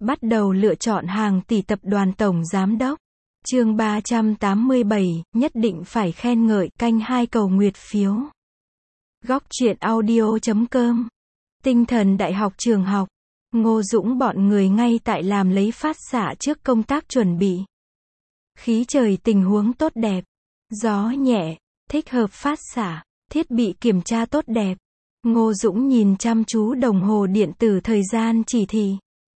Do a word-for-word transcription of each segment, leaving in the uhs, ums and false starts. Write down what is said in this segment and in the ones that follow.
Bắt đầu lựa chọn hàng tỷ tập đoàn tổng giám đốc. Chương ba trăm tám mươi bảy, nhất định phải khen ngợi, canh hai cầu nguyệt phiếu. Góc truyện audio chấm com. Tinh thần đại học trường học. Ngô Dũng bọn người ngay tại làm lấy phát xạ trước công tác chuẩn bị. Khí trời tình huống tốt đẹp. Gió nhẹ, thích hợp phát xạ, thiết bị kiểm tra tốt đẹp. Ngô Dũng nhìn chăm chú đồng hồ điện tử thời gian chỉ thị.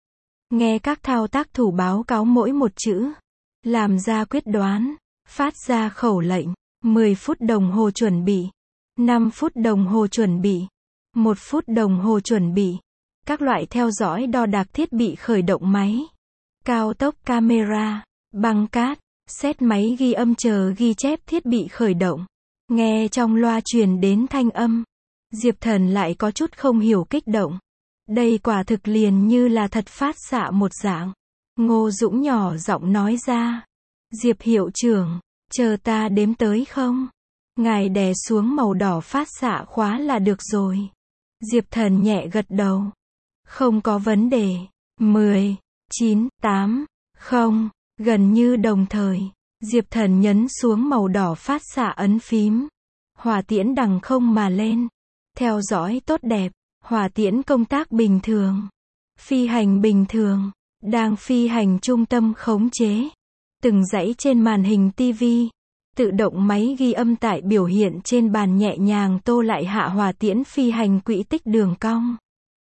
Nghe các thao tác thủ báo cáo mỗi một chữ. Làm ra quyết đoán. Phát ra khẩu lệnh. mười phút đồng hồ chuẩn bị. năm phút đồng hồ chuẩn bị. một phút đồng hồ chuẩn bị. Các loại theo dõi đo đạc thiết bị khởi động máy. Cao tốc camera. Băng cát. Xét máy ghi âm chờ ghi chép thiết bị khởi động. Nghe trong loa truyền đến thanh âm. Diệp Thần lại có chút không hiểu kích động. Đây quả thực liền như là thật phát xạ một dạng. Ngô Dũng nhỏ giọng nói ra. Diệp hiệu trưởng, chờ ta đếm tới không? Ngài đè xuống màu đỏ phát xạ khóa là được rồi. Diệp Thần nhẹ gật đầu. Không có vấn đề. mười, chín, tám, không. Gần như đồng thời, Diệp Thần nhấn xuống màu đỏ phát xạ ấn phím. Hỏa tiễn đằng không mà lên. Theo dõi tốt đẹp. Hỏa tiễn công tác bình thường. Phi hành bình thường. Đang phi hành trung tâm khống chế. Từng dãy trên màn hình ti vi. Tự động máy ghi âm tại biểu hiện trên bàn nhẹ nhàng tô lại hạ hỏa tiễn phi hành quỹ tích đường cong.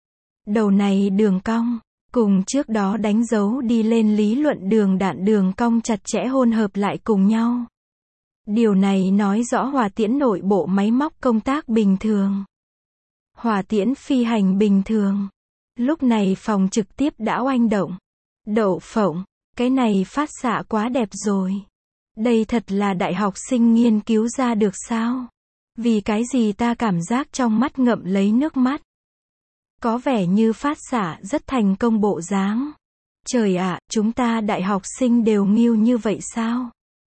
Đầu này đường cong, cùng trước đó đánh dấu đi lên lý luận đường đạn đường cong chặt chẽ hôn hợp lại cùng nhau. Điều này nói rõ hỏa tiễn nội bộ máy móc công tác bình thường. Hỏa tiễn phi hành bình thường. Lúc này phòng trực tiếp đã oanh động. Đậu phộng, cái này phát xạ quá đẹp rồi. Đây thật là đại học sinh nghiên cứu ra được sao? Vì cái gì ta cảm giác trong mắt ngậm lấy nước mắt. Có vẻ như phát xạ rất thành công bộ dáng. Trời ạ, chúng ta đại học sinh đều nghiêu như vậy sao?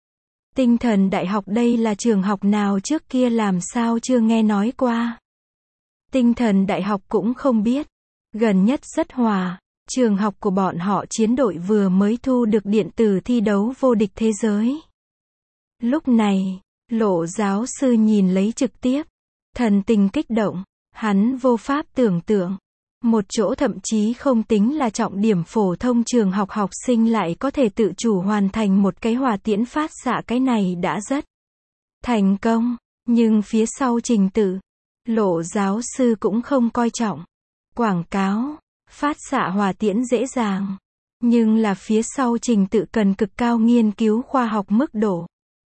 Tinh thần đại học đây là trường học nào trước kia làm sao chưa nghe nói qua? Tinh thần đại học cũng không biết. Gần nhất rất hòa. Trường học của bọn họ chiến đội vừa mới thu được điện tử thi đấu vô địch thế giới. Lúc này, Lộ giáo sư nhìn lấy trực tiếp. Thần tình kích động. Hắn vô pháp tưởng tượng. Một chỗ thậm chí không tính là trọng điểm phổ thông trường học học sinh lại có thể tự chủ hoàn thành một cái hỏa tiễn phát xạ, cái này đã rất thành công. Nhưng phía sau trình tự, Lộ giáo sư cũng không coi trọng. Quảng cáo, phát xạ hỏa tiễn dễ dàng. Nhưng là phía sau trình tự cần cực cao nghiên cứu khoa học mức độ.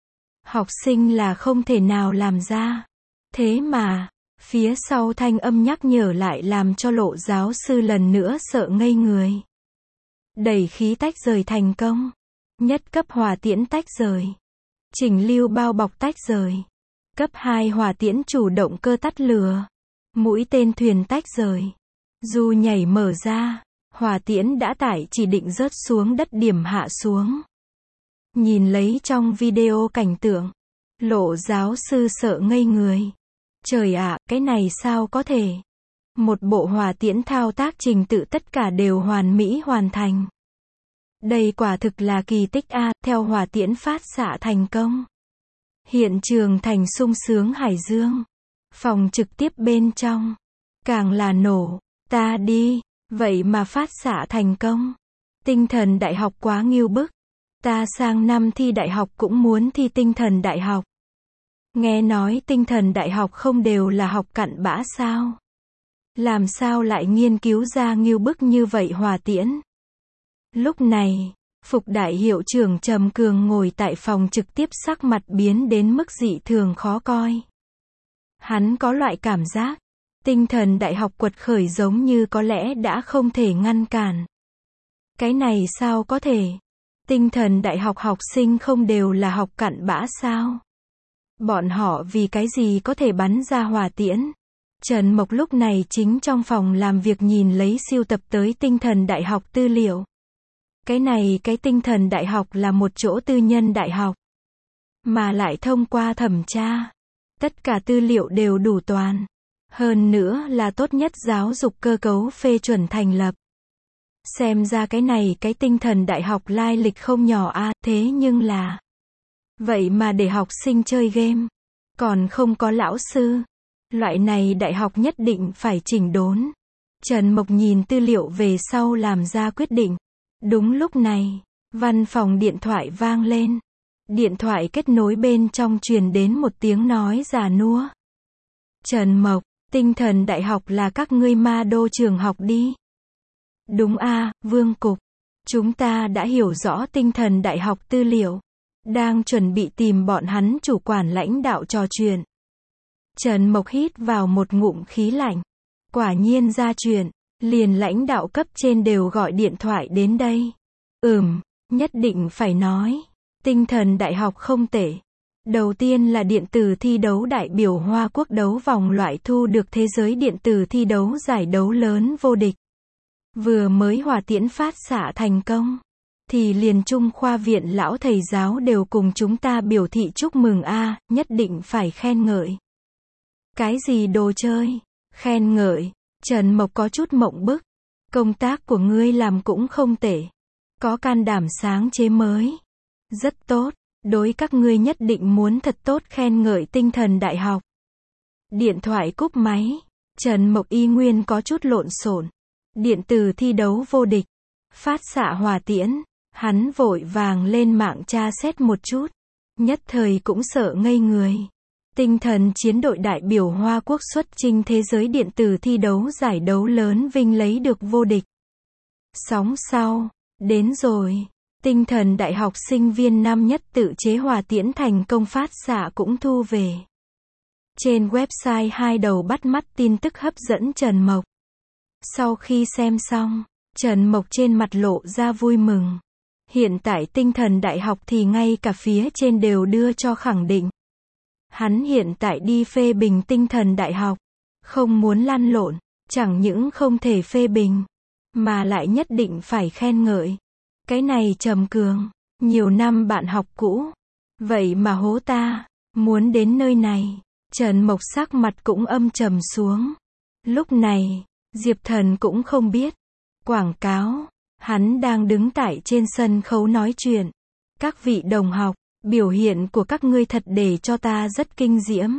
Học sinh là không thể nào làm ra. Thế mà, phía sau thanh âm nhắc nhở lại làm cho Lộ giáo sư lần nữa sợ ngây người. Đẩy khí tách rời thành công. Nhất cấp hỏa tiễn tách rời. Chỉnh lưu bao bọc tách rời. Cấp hai hỏa tiễn chủ động cơ tắt lửa. Mũi tên thuyền tách rời. Dù nhảy mở ra, hỏa tiễn đã tải chỉ định rớt xuống đất điểm hạ xuống. Nhìn lấy trong video cảnh tượng, Lộ giáo sư sợ ngây người. Trời ạ, cái này sao có thể? Một bộ hỏa tiễn thao tác trình tự tất cả đều hoàn mỹ hoàn thành. Đây quả thực là kỳ tích a, theo hỏa tiễn phát xạ thành công. Hiện trường thành sung sướng hải dương. Phòng trực tiếp bên trong, càng là nổ. Ta đi, vậy mà phát xạ thành công. Tinh thần đại học quá nghiêu bức. Ta sang năm thi đại học cũng muốn thi tinh thần đại học. Nghe nói tinh thần đại học không đều là học cặn bã sao? Làm sao lại nghiên cứu ra nghiêu bức như vậy hỏa tiễn? Lúc này, Phục đại hiệu trưởng Trầm Cường ngồi tại phòng trực tiếp sắc mặt biến đến mức dị thường khó coi. Hắn có loại cảm giác, tinh thần đại học quật khởi giống như có lẽ đã không thể ngăn cản. Cái này sao có thể? Tinh thần đại học học sinh không đều là học cặn bã sao? Bọn họ vì cái gì có thể bắn ra hỏa tiễn? Trần Mộc lúc này chính trong phòng làm việc nhìn lấy siêu tập tới tinh thần đại học tư liệu. Cái này cái tinh thần đại học là một chỗ tư nhân đại học. Mà lại thông qua thẩm tra. Tất cả tư liệu đều đủ toàn. Hơn nữa là tốt nhất giáo dục cơ cấu phê chuẩn thành lập. Xem ra cái này cái tinh thần đại học lai lịch không nhỏ a, thế nhưng là vậy mà để học sinh chơi game, còn không có lão sư. Loại này đại học nhất định phải chỉnh đốn. Trần Mộc nhìn tư liệu về sau làm ra quyết định. Đúng lúc này, văn phòng điện thoại vang lên. Điện thoại kết nối bên trong truyền đến một tiếng nói già nua. Trần Mộc, tinh thần đại học là các ngươi ma đô trường học đi. Đúng a, Vương Cục. Chúng ta đã hiểu rõ tinh thần đại học tư liệu. Đang chuẩn bị tìm bọn hắn chủ quản lãnh đạo trò chuyện. Trần Mộc hít vào một ngụm khí lạnh. Quả nhiên ra chuyện, liền lãnh đạo cấp trên đều gọi điện thoại đến đây. Ừm, nhất định phải nói. Tinh thần đại học không tệ. Đầu tiên là điện tử thi đấu đại biểu Hoa Quốc đấu vòng loại thu được thế giới điện tử thi đấu giải đấu lớn vô địch. Vừa mới hỏa tiễn phát xạ thành công. Thì liền Trung khoa viện lão thầy giáo đều cùng chúng ta biểu thị chúc mừng a, nhất định phải khen ngợi. Cái gì đồ chơi? Khen ngợi. Trần Mộc có chút mộng bức. Công tác của ngươi làm cũng không tệ. Có can đảm sáng chế mới. Rất tốt. Đối các ngươi nhất định muốn thật tốt khen ngợi tinh thần đại học. Điện thoại cúp máy. Trần Mộc y nguyên có chút lộn xộn. Điện tử thi đấu vô địch. Phát xạ hỏa tiễn. Hắn vội vàng lên mạng tra xét một chút. Nhất thời cũng sợ ngây người. Tinh thần chiến đội đại biểu Hoa Quốc xuất chinh thế giới điện tử thi đấu giải đấu lớn vinh lấy được vô địch. Sóng sau. Đến rồi. Tinh thần đại học sinh viên năm nhất tự chế hỏa tiễn thành công phát xạ cũng thu về. Trên website hai đầu bắt mắt tin tức hấp dẫn Trần Mộc. Sau khi xem xong, Trần Mộc trên mặt lộ ra vui mừng. Hiện tại tinh thần đại học thì ngay cả phía trên đều đưa cho khẳng định. Hắn hiện tại đi phê bình tinh thần đại học. Không muốn lăn lộn, chẳng những không thể phê bình, mà lại nhất định phải khen ngợi. Cái này Trầm Cường, nhiều năm bạn học cũ. Vậy mà hố ta, muốn đến nơi này. Trần Mộc sắc mặt cũng âm trầm xuống. Lúc này, Diệp Thần cũng không biết. Quảng cáo, hắn đang đứng tại trên sân khấu nói chuyện. Các vị đồng học, biểu hiện của các ngươi thật để cho ta rất kinh diễm.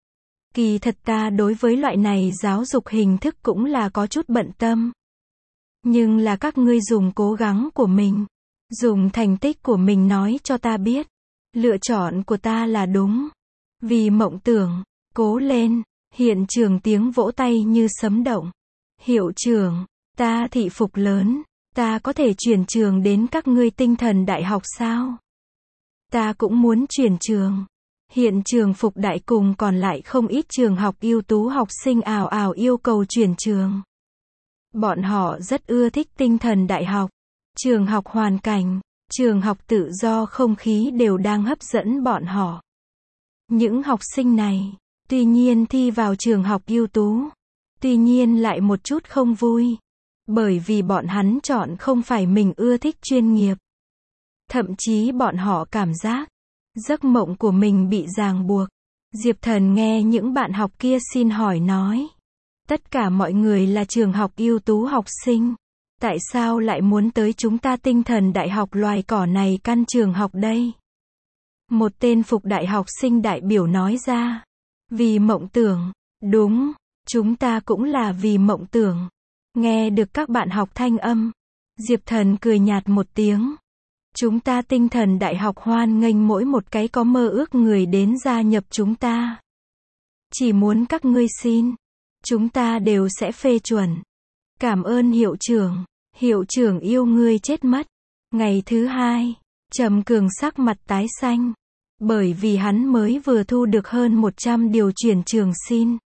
Kỳ thật ta đối với loại này giáo dục hình thức cũng là có chút bận tâm. Nhưng là các ngươi dùng cố gắng của mình, dùng thành tích của mình nói cho ta biết. Lựa chọn của ta là đúng. Vì mộng tưởng, cố lên. Hiện trường tiếng vỗ tay như sấm động. Hiệu trưởng, ta thị phục lớn. Ta có thể chuyển trường đến các ngươi tinh thần đại học sao? Ta cũng muốn chuyển trường. Hiện trường Phục Đại cùng còn lại không ít trường học ưu tú học sinh ào ào yêu cầu chuyển trường. Bọn họ rất ưa thích tinh thần đại học. Trường học hoàn cảnh, trường học tự do không khí đều đang hấp dẫn bọn họ. Những học sinh này, tuy nhiên thi vào trường học ưu tú, tuy nhiên lại một chút không vui. Bởi vì bọn hắn chọn không phải mình ưa thích chuyên nghiệp. Thậm chí bọn họ cảm giác, giấc mộng của mình bị ràng buộc. Diệp Thần nghe những bạn học kia xin hỏi nói. Tất cả mọi người là trường học ưu tú học sinh. Tại sao lại muốn tới chúng ta tinh thần đại học loài cỏ này căn trường học đây? Một tên Phục Đại học sinh đại biểu nói ra. Vì mộng tưởng. Đúng, chúng ta cũng là vì mộng tưởng. Nghe được các bạn học thanh âm. Diệp Thần cười nhạt một tiếng. Chúng ta tinh thần đại học hoan nghênh mỗi một cái có mơ ước người đến gia nhập chúng ta. Chỉ muốn các ngươi xin. Chúng ta đều sẽ phê chuẩn. Cảm ơn hiệu trưởng. Hiệu trưởng yêu ngươi chết mất. Ngày thứ hai, Trầm Cường sắc mặt tái xanh. Bởi vì hắn mới vừa thu được hơn một trăm điều chuyển trường xin.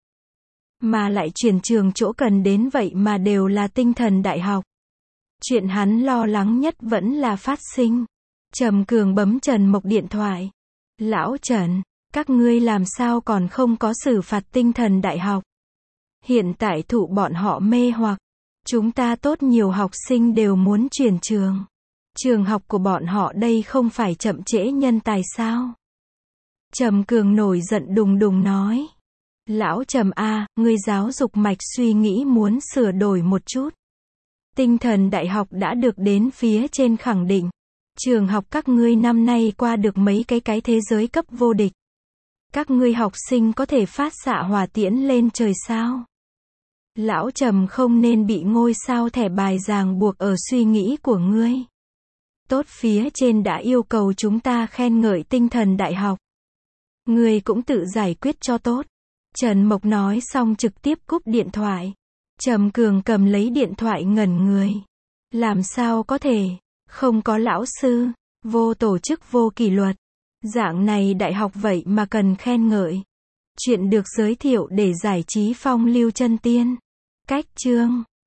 Mà lại chuyển trường chỗ cần đến vậy mà đều là tinh thần đại học. Chuyện hắn lo lắng nhất vẫn là phát sinh. Trầm Cường bấm Trần Mộc điện thoại. Lão Trần, các ngươi làm sao còn không có xử phạt tinh thần đại học? Hiện tại thụ bọn họ mê hoặc. Chúng ta tốt nhiều học sinh đều muốn chuyển trường. Trường học của bọn họ đây không phải chậm trễ nhân tài sao? Trầm Cường nổi giận đùng đùng nói. Lão Trầm a, ngươi giáo dục mạch suy nghĩ muốn sửa đổi một chút. Tinh thần đại học đã được đến phía trên khẳng định. Trường học các ngươi năm nay qua được mấy cái cái thế giới cấp vô địch. Các ngươi học sinh có thể phát xạ hỏa tiễn lên trời sao? Lão Trầm không nên bị ngôi sao thẻ bài ràng buộc ở suy nghĩ của ngươi. Tốt, phía trên đã yêu cầu chúng ta khen ngợi tinh thần đại học. Ngươi cũng tự giải quyết cho tốt. Trần Mộc nói xong trực tiếp cúp điện thoại. Trầm Cường cầm lấy điện thoại ngẩn người. Làm sao có thể, không có lão sư, vô tổ chức vô kỷ luật. Dạng này đại học vậy mà cần khen ngợi. Chuyện được giới thiệu để giải trí phong lưu chân tiên. Cách chương